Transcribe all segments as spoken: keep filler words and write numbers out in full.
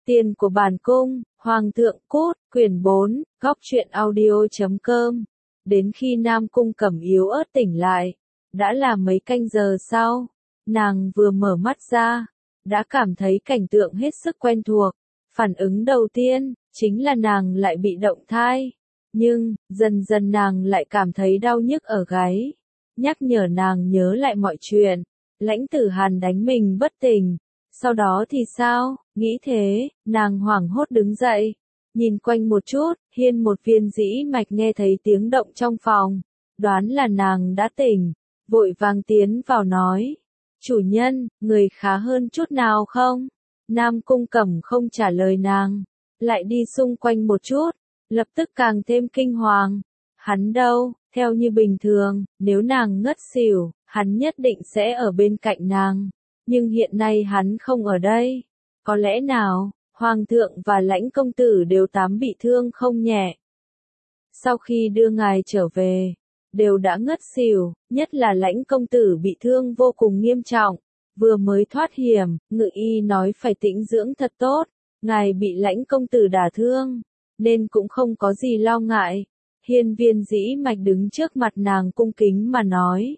Tiền của bản cung, Hoàng thượng cút, quyển bốn, góc truyện audio chấm com. Đến khi Nam Cung Cẩm yếu ớt tỉnh lại, đã là mấy canh giờ sau, nàng vừa mở mắt ra, đã cảm thấy cảnh tượng hết sức quen thuộc. Phản ứng đầu tiên, chính là nàng lại bị động thai. Nhưng, dần dần nàng lại cảm thấy đau nhức ở gáy, nhắc nhở nàng nhớ lại mọi chuyện. Lãnh Tử Hàn đánh mình bất tỉnh. Sau đó thì sao? Nghĩ thế, nàng hoảng hốt đứng dậy, nhìn quanh một chút, Hiên một viên dĩ mạch nghe thấy tiếng động trong phòng, đoán là nàng đã tỉnh, vội vàng tiến vào nói, chủ nhân, người khá hơn chút nào không? Nam Cung Cẩm không trả lời nàng, lại đi xung quanh một chút, lập tức càng thêm kinh hoàng. Hắn đâu? Theo như bình thường, nếu nàng ngất xỉu, hắn nhất định sẽ ở bên cạnh nàng. Nhưng hiện nay hắn không ở đây. Có lẽ nào, Hoàng thượng và Lãnh công tử đều tám bị thương không nhẹ. Sau khi đưa ngài trở về, đều đã ngất xỉu, nhất là Lãnh công tử bị thương vô cùng nghiêm trọng. Vừa mới thoát hiểm, ngự y nói phải tĩnh dưỡng thật tốt. Ngài bị Lãnh công tử đả thương, nên cũng không có gì lo ngại. Hiên viên dĩ mạch đứng trước mặt nàng cung kính mà nói.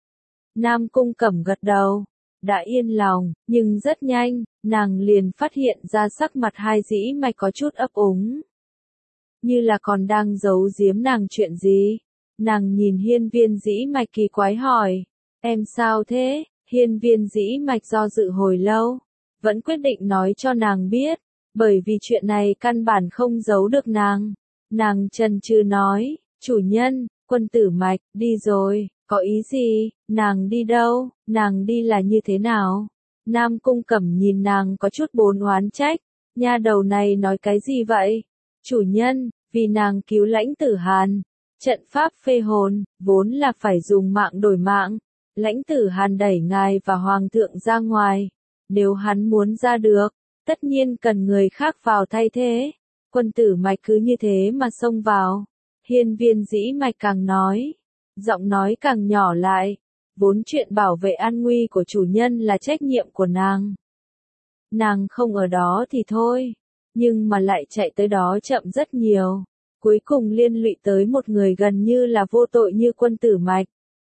Nam Cung Cẩm gật đầu. Đã yên lòng, nhưng rất nhanh, nàng liền phát hiện ra sắc mặt hai dĩ mạch có chút ấp úng. Như là còn đang giấu giếm nàng chuyện gì. Nàng nhìn hiên viên dĩ mạch kỳ quái hỏi. Em sao thế? Hiên viên dĩ mạch do dự hồi lâu. Vẫn quyết định nói cho nàng biết. Bởi vì chuyện này căn bản không giấu được nàng. Nàng chần chừ nói. Chủ nhân, quân tử mạch, đi rồi. Có ý gì? Nàng đi đâu? Nàng đi là như thế nào? Nam Cung Cẩm nhìn nàng có chút bồn oán trách. Nha đầu này nói cái gì vậy? Chủ nhân, vì nàng cứu Lãnh Tử Hàn. Trận pháp phê hồn, vốn là phải dùng mạng đổi mạng. Lãnh Tử Hàn đẩy ngài và Hoàng thượng ra ngoài. Nếu hắn muốn ra được, tất nhiên cần người khác vào thay thế. Quân tử mạch cứ như thế mà xông vào. Hiên viên dĩ mạch càng nói. Giọng nói càng nhỏ lại, vốn chuyện bảo vệ an nguy của chủ nhân là trách nhiệm của nàng. Nàng không ở đó thì thôi, nhưng mà lại chạy tới đó chậm rất nhiều, cuối cùng liên lụy tới một người gần như là vô tội như quân tử mạch.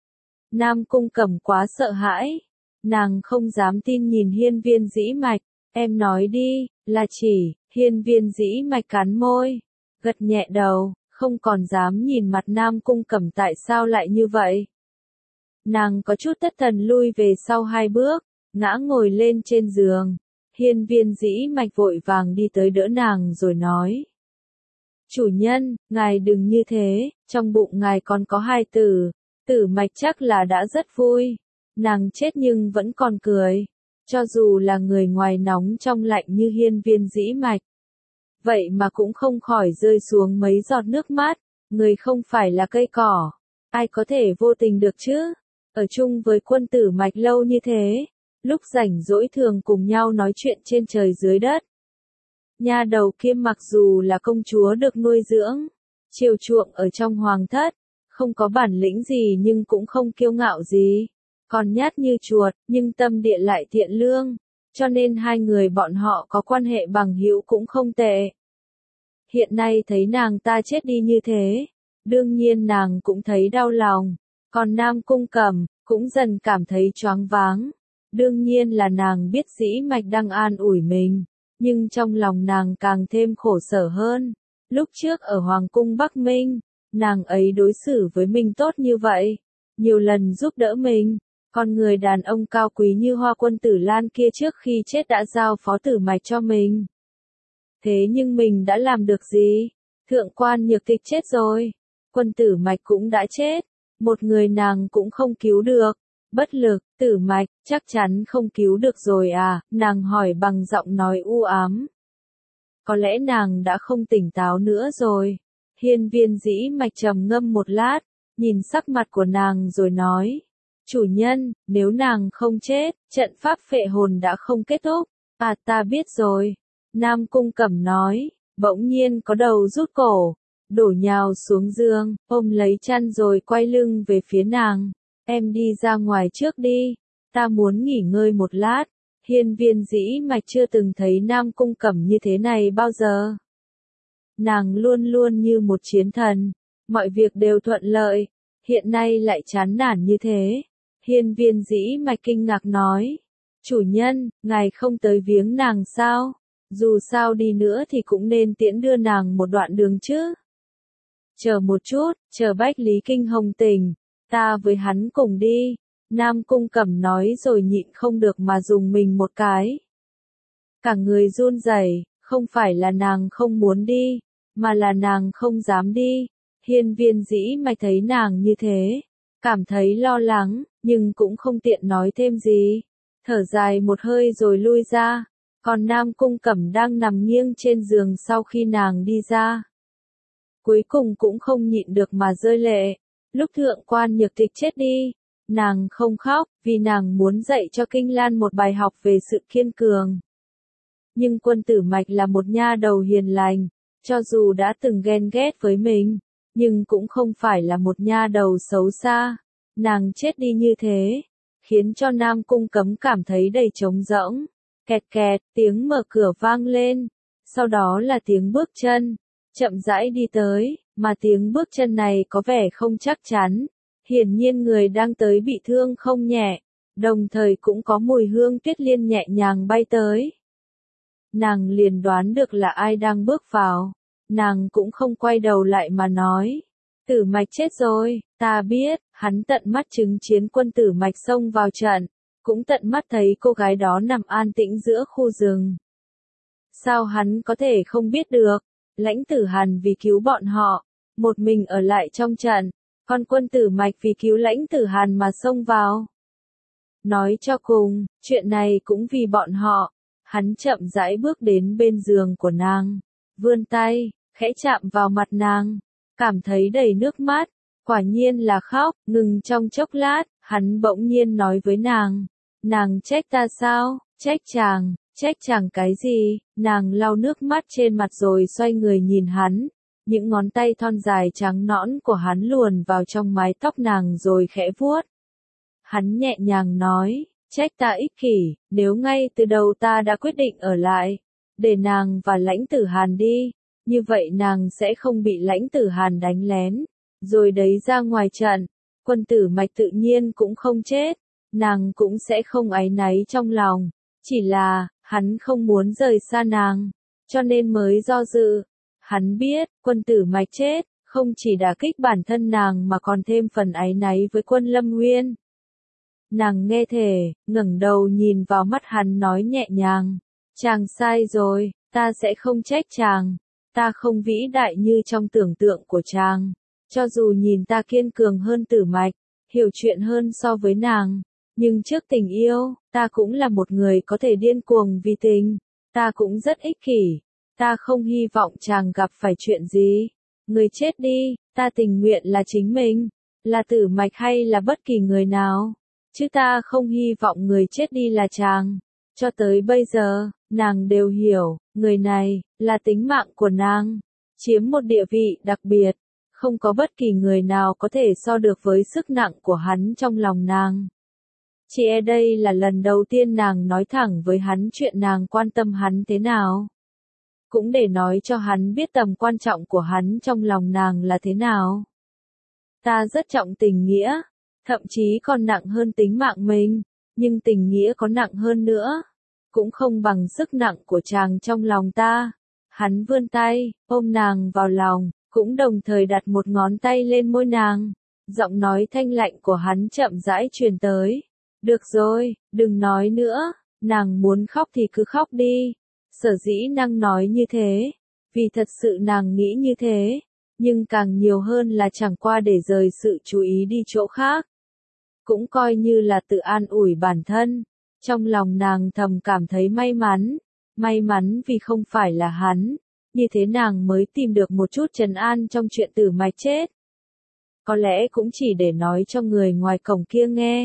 Nam Cung Cẩm quá sợ hãi, nàng không dám tin nhìn hiên viên dĩ mạch, em nói đi, là chỉ, hiên viên dĩ mạch cắn môi, gật nhẹ đầu. Không còn dám nhìn mặt Nam Cung Cẩm tại sao lại như vậy. Nàng có chút thất thần lui về sau hai bước, ngã ngồi lên trên giường. Hiên viên dĩ mạch vội vàng đi tới đỡ nàng rồi nói. Chủ nhân, ngài đừng như thế, trong bụng ngài còn có hai tử, tử mạch chắc là đã rất vui. Nàng chết nhưng vẫn còn cười, cho dù là người ngoài nóng trong lạnh như hiên viên dĩ mạch. Vậy mà cũng không khỏi rơi xuống mấy giọt nước mắt, người không phải là cây cỏ, ai có thể vô tình được chứ, ở chung với quân tử mạch lâu như thế, lúc rảnh rỗi thường cùng nhau nói chuyện trên trời dưới đất. Nha đầu kia mặc dù là công chúa được nuôi dưỡng, chiều chuộng ở trong hoàng thất, không có bản lĩnh gì nhưng cũng không kiêu ngạo gì, còn nhát như chuột, nhưng tâm địa lại thiện lương. Cho nên hai người bọn họ có quan hệ bằng hữu cũng không tệ. Hiện nay thấy nàng ta chết đi như thế, đương nhiên nàng cũng thấy đau lòng, còn Nam Cung Cẩm cũng dần cảm thấy choáng váng. Đương nhiên là nàng biết dĩ mạch đang an ủi mình, nhưng trong lòng nàng càng thêm khổ sở hơn. Lúc trước ở Hoàng cung Bắc Minh, nàng ấy đối xử với mình tốt như vậy, nhiều lần giúp đỡ mình. Con người đàn ông cao quý như Hoa Quân Tử Lan kia trước khi chết đã giao phó tử mạch cho mình. Thế nhưng mình đã làm được gì? Thượng quan Nhược Tịch chết rồi. Quân tử mạch cũng đã chết. Một người nàng cũng không cứu được. Bất lực, tử mạch, chắc chắn không cứu được rồi à? Nàng hỏi bằng giọng nói u ám. Có lẽ nàng đã không tỉnh táo nữa rồi. Hiên viên dĩ mạch trầm ngâm một lát, nhìn sắc mặt của nàng rồi nói. Chủ nhân, nếu nàng không chết, trận pháp phệ hồn đã không kết thúc. À ta biết rồi. Nam Cung Cẩm nói, bỗng nhiên có đầu rút cổ, đổ nhào xuống giường, ôm lấy chăn rồi quay lưng về phía nàng. Em đi ra ngoài trước đi, ta muốn nghỉ ngơi một lát. Hiên Viên Dĩ Mạch chưa từng thấy Nam Cung Cẩm như thế này bao giờ. Nàng luôn luôn như một chiến thần, mọi việc đều thuận lợi, hiện nay lại chán nản như thế. Hiên Viên Dĩ Mạch kinh ngạc nói, chủ nhân, ngài không tới viếng nàng sao? Dù sao đi nữa thì cũng nên tiễn đưa nàng một đoạn đường chứ. Chờ một chút, chờ Bách Lý Kinh Hồng tỉnh, ta với hắn cùng đi. Nam Cung Cẩm nói rồi nhịn không được mà dùng mình một cái. Cả người run rẩy, không phải là nàng không muốn đi, mà là nàng không dám đi. Hiên Viên Dĩ Mạch thấy nàng như thế, cảm thấy lo lắng, nhưng cũng không tiện nói thêm gì. Thở dài một hơi rồi lui ra, còn Nam Cung Cẩm đang nằm nghiêng trên giường sau khi nàng đi ra. Cuối cùng cũng không nhịn được mà rơi lệ. Lúc Thượng quan Nhược Tịch chết đi, nàng không khóc, vì nàng muốn dạy cho Kinh Lan một bài học về sự kiên cường. Nhưng Quân Tử Mạch là một nha đầu hiền lành, cho dù đã từng ghen ghét với mình, nhưng cũng không phải là một nha đầu xấu xa. Nàng chết đi như thế, khiến cho Nam Cung Cẩm cảm thấy đầy trống rỗng. Kẹt kẹt, tiếng mở cửa vang lên, sau đó là tiếng bước chân, chậm rãi đi tới, mà tiếng bước chân này có vẻ không chắc chắn. Hiển nhiên người đang tới bị thương không nhẹ, đồng thời cũng có mùi hương tuyết liên nhẹ nhàng bay tới. Nàng liền đoán được là ai đang bước vào, nàng cũng không quay đầu lại mà nói, Tử Mạch chết rồi, ta biết. Hắn tận mắt chứng kiến Quân Tử Mạch xông vào trận, cũng tận mắt thấy cô gái đó nằm an tĩnh giữa khu rừng. Sao hắn có thể không biết được? Lãnh Tử Hàn vì cứu bọn họ, một mình ở lại trong trận, còn Quân Tử Mạch vì cứu Lãnh Tử Hàn mà xông vào. Nói cho cùng, chuyện này cũng vì bọn họ. Hắn chậm rãi bước đến bên giường của nàng, vươn tay, khẽ chạm vào mặt nàng, cảm thấy đầy nước mắt, quả nhiên là khóc. Ngừng trong chốc lát, hắn bỗng nhiên nói với nàng, nàng trách ta sao? Trách chàng, trách chàng cái gì? Nàng lau nước mắt trên mặt rồi xoay người nhìn hắn, những ngón tay thon dài trắng nõn của hắn luồn vào trong mái tóc nàng rồi khẽ vuốt. Hắn nhẹ nhàng nói, trách ta ích kỷ, nếu ngay từ đầu ta đã quyết định ở lại, để nàng và Lãnh Tử Hàn đi, như vậy nàng sẽ không bị Lãnh Tử Hàn đánh lén, rồi đấy ra ngoài trận, Quân Tử Mạch tự nhiên cũng không chết, nàng cũng sẽ không áy náy trong lòng, chỉ là, hắn không muốn rời xa nàng, cho nên mới do dự. Hắn biết, Quân Tử Mạch chết, không chỉ đả kích bản thân nàng mà còn thêm phần áy náy với Quân Lâm Nguyên. Nàng nghe thể, ngẩng đầu nhìn vào mắt hắn nói nhẹ nhàng, chàng sai rồi, ta sẽ không trách chàng, ta không vĩ đại như trong tưởng tượng của chàng, cho dù nhìn ta kiên cường hơn Tử Mạch, hiểu chuyện hơn so với nàng, nhưng trước tình yêu, ta cũng là một người có thể điên cuồng vì tình, ta cũng rất ích kỷ, ta không hy vọng chàng gặp phải chuyện gì, người chết đi, ta tình nguyện là chính mình, là Tử Mạch hay là bất kỳ người nào. Chứ ta không hy vọng người chết đi là chàng. Cho tới bây giờ, nàng đều hiểu, người này, là tính mạng của nàng, chiếm một địa vị đặc biệt, không có bất kỳ người nào có thể so được với sức nặng của hắn trong lòng nàng. Chỉ e đây là lần đầu tiên nàng nói thẳng với hắn chuyện nàng quan tâm hắn thế nào. Cũng để nói cho hắn biết tầm quan trọng của hắn trong lòng nàng là thế nào. Ta rất trọng tình nghĩa. Thậm chí còn nặng hơn tính mạng mình, nhưng tình nghĩa có nặng hơn nữa, cũng không bằng sức nặng của chàng trong lòng ta. Hắn vươn tay, ôm nàng vào lòng, cũng đồng thời đặt một ngón tay lên môi nàng. Giọng nói thanh lạnh của hắn chậm rãi truyền tới. Được rồi, đừng nói nữa, nàng muốn khóc thì cứ khóc đi. Sở dĩ nàng nói như thế, vì thật sự nàng nghĩ như thế, nhưng càng nhiều hơn là chẳng qua để rời sự chú ý đi chỗ khác. Cũng coi như là tự an ủi bản thân, trong lòng nàng thầm cảm thấy may mắn, may mắn vì không phải là hắn, như thế nàng mới tìm được một chút trấn an trong chuyện Tử Mạch chết. Có lẽ cũng chỉ để nói cho người ngoài cổng kia nghe.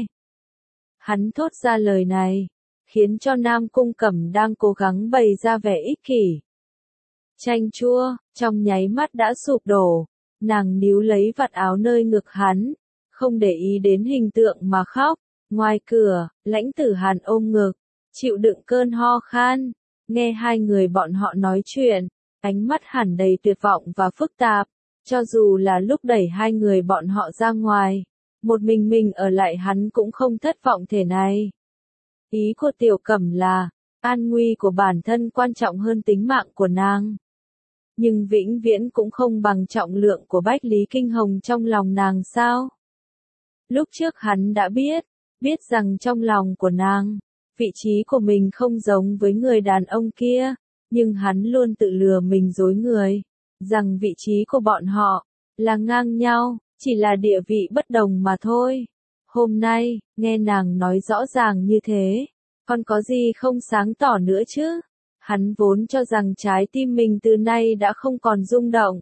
Hắn thốt ra lời này, khiến cho Nam Cung Cẩm đang cố gắng bày ra vẻ ích kỷ, chanh chua, trong nháy mắt đã sụp đổ, nàng níu lấy vạt áo nơi ngực hắn, không để ý đến hình tượng mà khóc. Ngoài cửa, Lãnh Tử Hàn ôm ngực, chịu đựng cơn ho khan, nghe hai người bọn họ nói chuyện, ánh mắt hẳn đầy tuyệt vọng và phức tạp, cho dù là lúc đẩy hai người bọn họ ra ngoài, một mình mình ở lại hắn cũng không thất vọng thể này. Ý của Tiểu Cẩm là, an nguy của bản thân quan trọng hơn tính mạng của nàng. Nhưng vĩnh viễn cũng không bằng trọng lượng của Bách Lý Kinh Hồng trong lòng nàng sao? Lúc trước hắn đã biết, biết rằng trong lòng của nàng, vị trí của mình không giống với người đàn ông kia, nhưng hắn luôn tự lừa mình dối người, rằng vị trí của bọn họ là ngang nhau, chỉ là địa vị bất đồng mà thôi. Hôm nay, nghe nàng nói rõ ràng như thế, còn có gì không sáng tỏ nữa chứ? Hắn vốn cho rằng trái tim mình từ nay đã không còn rung động.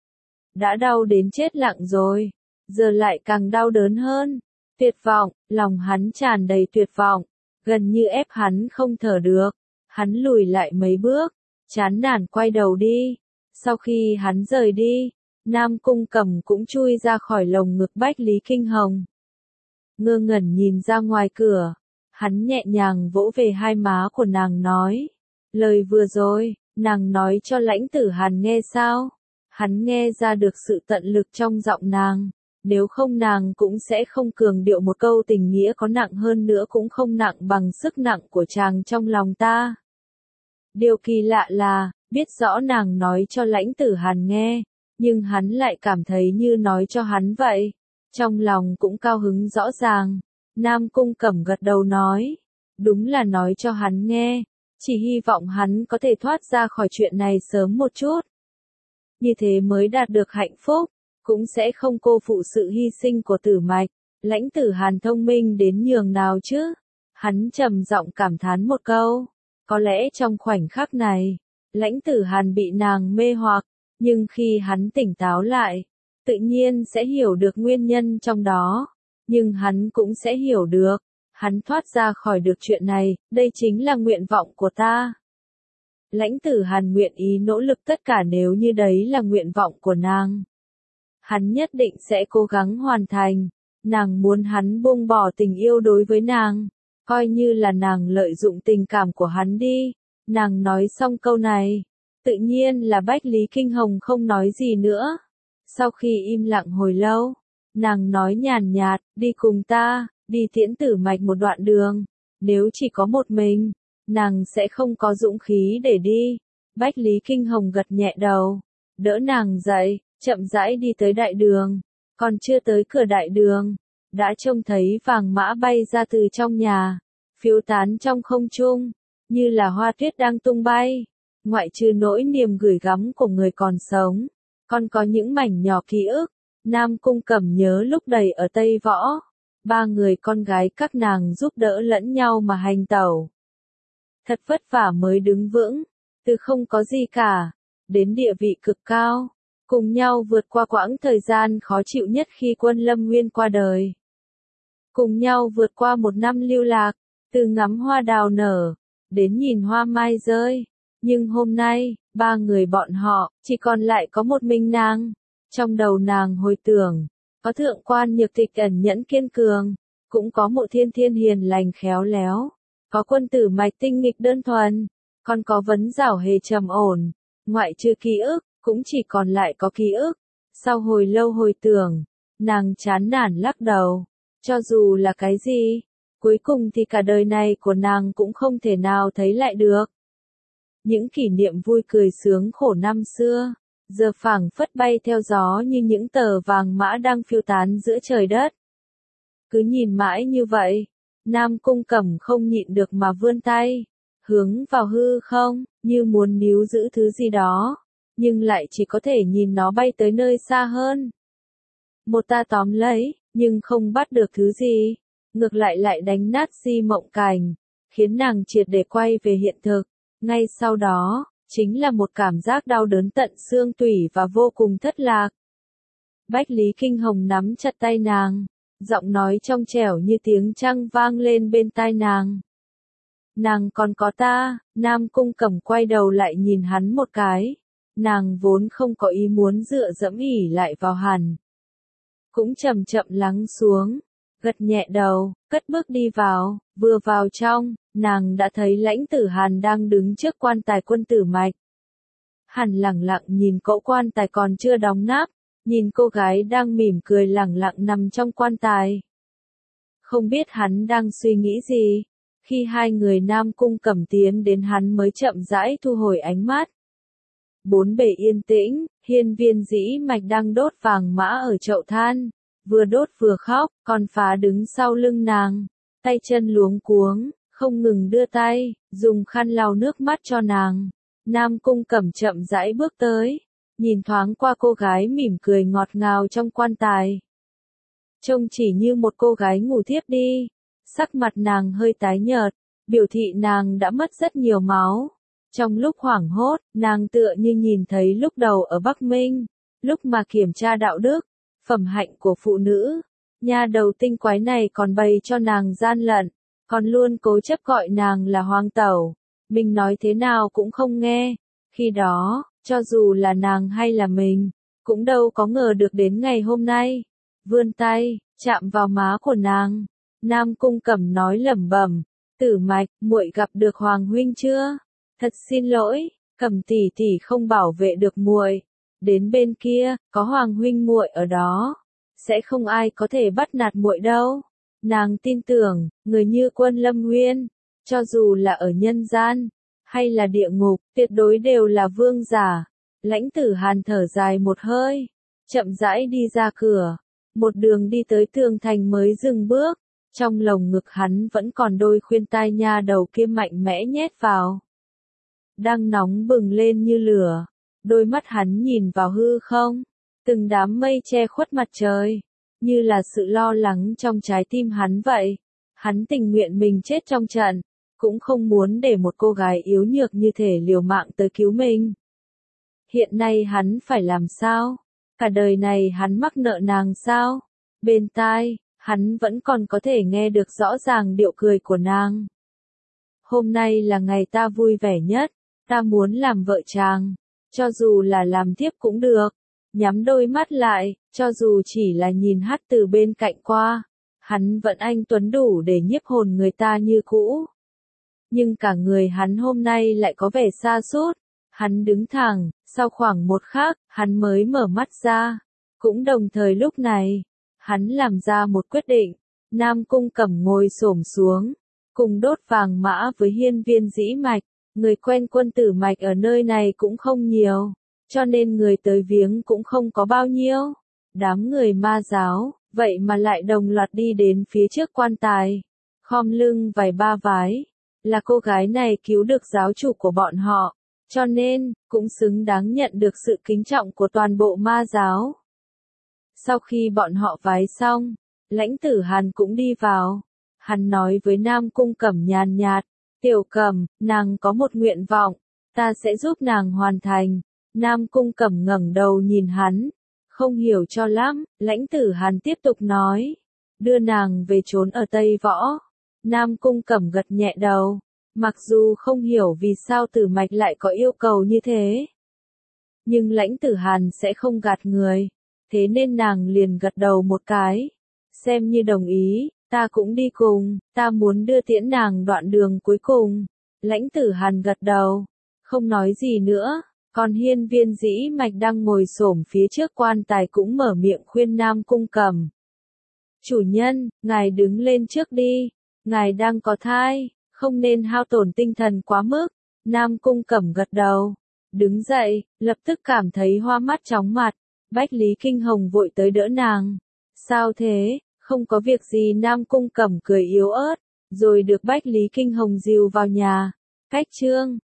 Đã đau đến chết lặng rồi, giờ lại càng đau đớn hơn. Tuyệt vọng, lòng hắn tràn đầy tuyệt vọng, gần như ép hắn không thở được. Hắn lùi lại mấy bước, chán nản quay đầu đi. Sau khi hắn rời đi, Nam Cung Cẩm cũng chui ra khỏi lồng ngực Bách Lý Kinh Hồng. Ngơ ngẩn nhìn ra ngoài cửa, hắn nhẹ nhàng vỗ về hai má của nàng nói. Lời vừa rồi, nàng nói cho Lãnh Tử Hàn nghe sao? Hắn nghe ra được sự tận lực trong giọng nàng, nếu không nàng cũng sẽ không cường điệu một câu tình nghĩa có nặng hơn nữa cũng không nặng bằng sức nặng của chàng trong lòng ta. Điều kỳ lạ là, biết rõ nàng nói cho Lãnh Tử Hàn nghe, nhưng hắn lại cảm thấy như nói cho hắn vậy. Trong lòng cũng cao hứng rõ ràng, Nam Cung Cẩm gật đầu nói, đúng là nói cho hắn nghe, chỉ hy vọng hắn có thể thoát ra khỏi chuyện này sớm một chút. Như thế mới đạt được hạnh phúc, cũng sẽ không cô phụ sự hy sinh của Tử Mạch. Lãnh Tử Hàn thông minh đến nhường nào chứ? Hắn trầm giọng cảm thán một câu. Có lẽ trong khoảnh khắc này, Lãnh Tử Hàn bị nàng mê hoặc, nhưng khi hắn tỉnh táo lại, tự nhiên sẽ hiểu được nguyên nhân trong đó. Nhưng hắn cũng sẽ hiểu được, hắn thoát ra khỏi được chuyện này, đây chính là nguyện vọng của ta. Lãnh Tử Hàn nguyện ý nỗ lực tất cả nếu như đấy là nguyện vọng của nàng. Hắn nhất định sẽ cố gắng hoàn thành, nàng muốn hắn buông bỏ tình yêu đối với nàng, coi như là nàng lợi dụng tình cảm của hắn đi. Nàng nói xong câu này, tự nhiên là Bách Lý Kinh Hồng không nói gì nữa. Sau khi im lặng hồi lâu, nàng nói nhàn nhạt, đi cùng ta, đi tiễn Tử Mạch một đoạn đường, nếu chỉ có một mình, nàng sẽ không có dũng khí để đi. Bách Lý Kinh Hồng gật nhẹ đầu, đỡ nàng dậy, chậm rãi đi tới đại đường, còn chưa tới cửa đại đường, đã trông thấy vàng mã bay ra từ trong nhà, phiêu tán trong không trung, như là hoa tuyết đang tung bay. Ngoại trừ nỗi niềm gửi gắm của người còn sống, còn có những mảnh nhỏ ký ức. Nam Cung Cẩm nhớ lúc đầy ở Tây Võ, ba người con gái các nàng giúp đỡ lẫn nhau mà hành tẩu. Thật vất vả mới đứng vững, từ không có gì cả, đến địa vị cực cao, cùng nhau vượt qua quãng thời gian khó chịu nhất khi Quân Lâm Nguyên qua đời. Cùng nhau vượt qua một năm lưu lạc, từ ngắm hoa đào nở, đến nhìn hoa mai rơi. Nhưng hôm nay, ba người bọn họ, chỉ còn lại có một mình nàng. Trong đầu nàng hồi tưởng, có thượng quan Nhược Tịch ẩn nhẫn kiên cường, cũng có Mộ Thiên Thiên hiền lành khéo léo, có Quân Tử Mạch tinh nghịch đơn thuần, còn có Vấn Giảo hề trầm ổn. Ngoại trừ ký ức, cũng chỉ còn lại có ký ức. Sau hồi lâu hồi tưởng, nàng chán nản lắc đầu. Cho dù là cái gì, cuối cùng thì cả đời này của nàng cũng không thể nào thấy lại được. Những kỷ niệm vui cười sướng khổ năm xưa, giờ phảng phất bay theo gió như những tờ vàng mã đang phiêu tán giữa trời đất. Cứ nhìn mãi như vậy, Nam Cung Cẩm không nhịn được mà vươn tay, hướng vào hư không, như muốn níu giữ thứ gì đó, nhưng lại chỉ có thể nhìn nó bay tới nơi xa hơn. Một ta tóm lấy, nhưng không bắt được thứ gì, ngược lại lại đánh nát si mộng cảnh, khiến nàng triệt để quay về hiện thực. Ngay sau đó, chính là một cảm giác đau đớn tận xương tủy và vô cùng thất lạc. Bách Lý Kinh Hồng nắm chặt tay nàng, giọng nói trong trẻo như tiếng trăng vang lên bên tai nàng. Nàng còn có ta. Nam Cung Cẩm quay đầu lại nhìn hắn một cái. Nàng vốn không có ý muốn dựa dẫm ỉ lại vào hắn, cũng chậm chậm lắng xuống, gật nhẹ đầu, cất bước đi vào, vừa vào trong, nàng đã thấy Lãnh Tử Hàn đang đứng trước quan tài Quân Tử Mạch. Hắn lẳng lặng nhìn cỗ quan tài còn chưa đóng nắp, nhìn cô gái đang mỉm cười lẳng lặng nằm trong quan tài. Không biết hắn đang suy nghĩ gì, khi hai người Nam Cung Cẩm tiến đến hắn mới chậm rãi thu hồi ánh mắt. Bốn bề yên tĩnh, Hiên Viên Dĩ Mạch đang đốt vàng mã ở chậu than, vừa đốt vừa khóc, còn Phá đứng sau lưng nàng, tay chân luống cuống, không ngừng đưa tay, dùng khăn lau nước mắt cho nàng. Nam Cung Cẩm chậm rãi bước tới, nhìn thoáng qua cô gái mỉm cười ngọt ngào trong quan tài. Trông chỉ như một cô gái ngủ thiếp đi, sắc mặt nàng hơi tái nhợt, biểu thị nàng đã mất rất nhiều máu. Trong lúc hoảng hốt, nàng tựa như nhìn thấy lúc đầu ở Bắc Minh, lúc mà kiểm tra đạo đức, phẩm hạnh của phụ nữ, nha đầu tinh quái này còn bày cho nàng gian lận, còn luôn cố chấp gọi nàng là hoàng tẩu, mình nói thế nào cũng không nghe. Khi đó, cho dù là nàng hay là mình, cũng đâu có ngờ được đến ngày hôm nay. Vươn tay, chạm vào má của nàng, Nam Cung Cẩm nói lẩm bẩm, Tử Mạch, muội gặp được Hoàng huynh chưa? Thật xin lỗi, Cẩm tỷ tỷ không bảo vệ được muội. Đến bên kia, có Hoàng huynh muội ở đó, sẽ không ai có thể bắt nạt muội đâu. Nàng tin tưởng, người như Quân Lâm Nguyên, cho dù là ở nhân gian hay là địa ngục, tuyệt đối đều là vương giả. Lãnh Tử Hàn thở dài một hơi, chậm rãi đi ra cửa, một đường đi tới tường thành mới dừng bước, trong lồng ngực hắn vẫn còn đôi khuyên tai nha đầu kia mạnh mẽ nhét vào. Đang nóng bừng lên như lửa, đôi mắt hắn nhìn vào hư không, từng đám mây che khuất mặt trời, như là sự lo lắng trong trái tim hắn vậy. Hắn tình nguyện mình chết trong trận, cũng không muốn để một cô gái yếu nhược như thể liều mạng tới cứu mình. Hiện nay hắn phải làm sao? Cả đời này hắn mắc nợ nàng sao? Bên tai, hắn vẫn còn có thể nghe được rõ ràng điệu cười của nàng. Hôm nay là ngày ta vui vẻ nhất, ta muốn làm vợ chàng, cho dù là làm thiếp cũng được. Nhắm đôi mắt lại, cho dù chỉ là nhìn hắt từ bên cạnh qua, hắn vẫn anh tuấn đủ để nhiếp hồn người ta như cũ. Nhưng cả người hắn hôm nay lại có vẻ sa sút. Hắn đứng thẳng, sau khoảng một khắc, hắn mới mở mắt ra. Cũng đồng thời lúc này, hắn làm ra một quyết định. Nam Cung Cẩm ngồi xổm xuống, cùng đốt vàng mã với Hiên Viên Dĩ Mạch. Người quen Quân Tử Mạch ở nơi này cũng không nhiều, cho nên người tới viếng cũng không có bao nhiêu. Đám người ma giáo, vậy mà lại đồng loạt đi đến phía trước quan tài, khom lưng vài ba vái. Là cô gái này cứu được giáo chủ của bọn họ, cho nên, cũng xứng đáng nhận được sự kính trọng của toàn bộ ma giáo. Sau khi bọn họ vái xong, Lãnh Tử Hàn cũng đi vào. Hắn nói với Nam Cung Cẩm nhàn nhạt, Tiểu Cẩm, nàng có một nguyện vọng, ta sẽ giúp nàng hoàn thành. Nam Cung Cẩm ngẩng đầu nhìn hắn, không hiểu cho lắm. Lãnh Tử Hàn tiếp tục nói, đưa nàng về trốn ở Tây Võ. Nam Cung Cẩm gật nhẹ đầu, mặc dù không hiểu vì sao Tử Mạch lại có yêu cầu như thế. Nhưng Lãnh Tử Hàn sẽ không gạt người, thế nên nàng liền gật đầu một cái, xem như đồng ý. Ta cũng đi cùng, ta muốn đưa tiễn nàng đoạn đường cuối cùng. Lãnh Tử Hàn gật đầu, không nói gì nữa, còn Hiên Viên Dĩ Mạch đang ngồi xổm phía trước quan tài cũng mở miệng khuyên Nam Cung Cẩm. Chủ nhân, ngài đứng lên trước đi, ngài đang có thai, không nên hao tổn tinh thần quá mức. Nam Cung Cẩm gật đầu, đứng dậy, lập tức cảm thấy hoa mắt chóng mặt. Bách Lý Kinh Hồng vội tới đỡ nàng. Sao thế? Không có việc gì. Nam Cung Cẩm cười yếu ớt, rồi được Bách Lý Kinh Hồng dìu vào nhà. Cách chương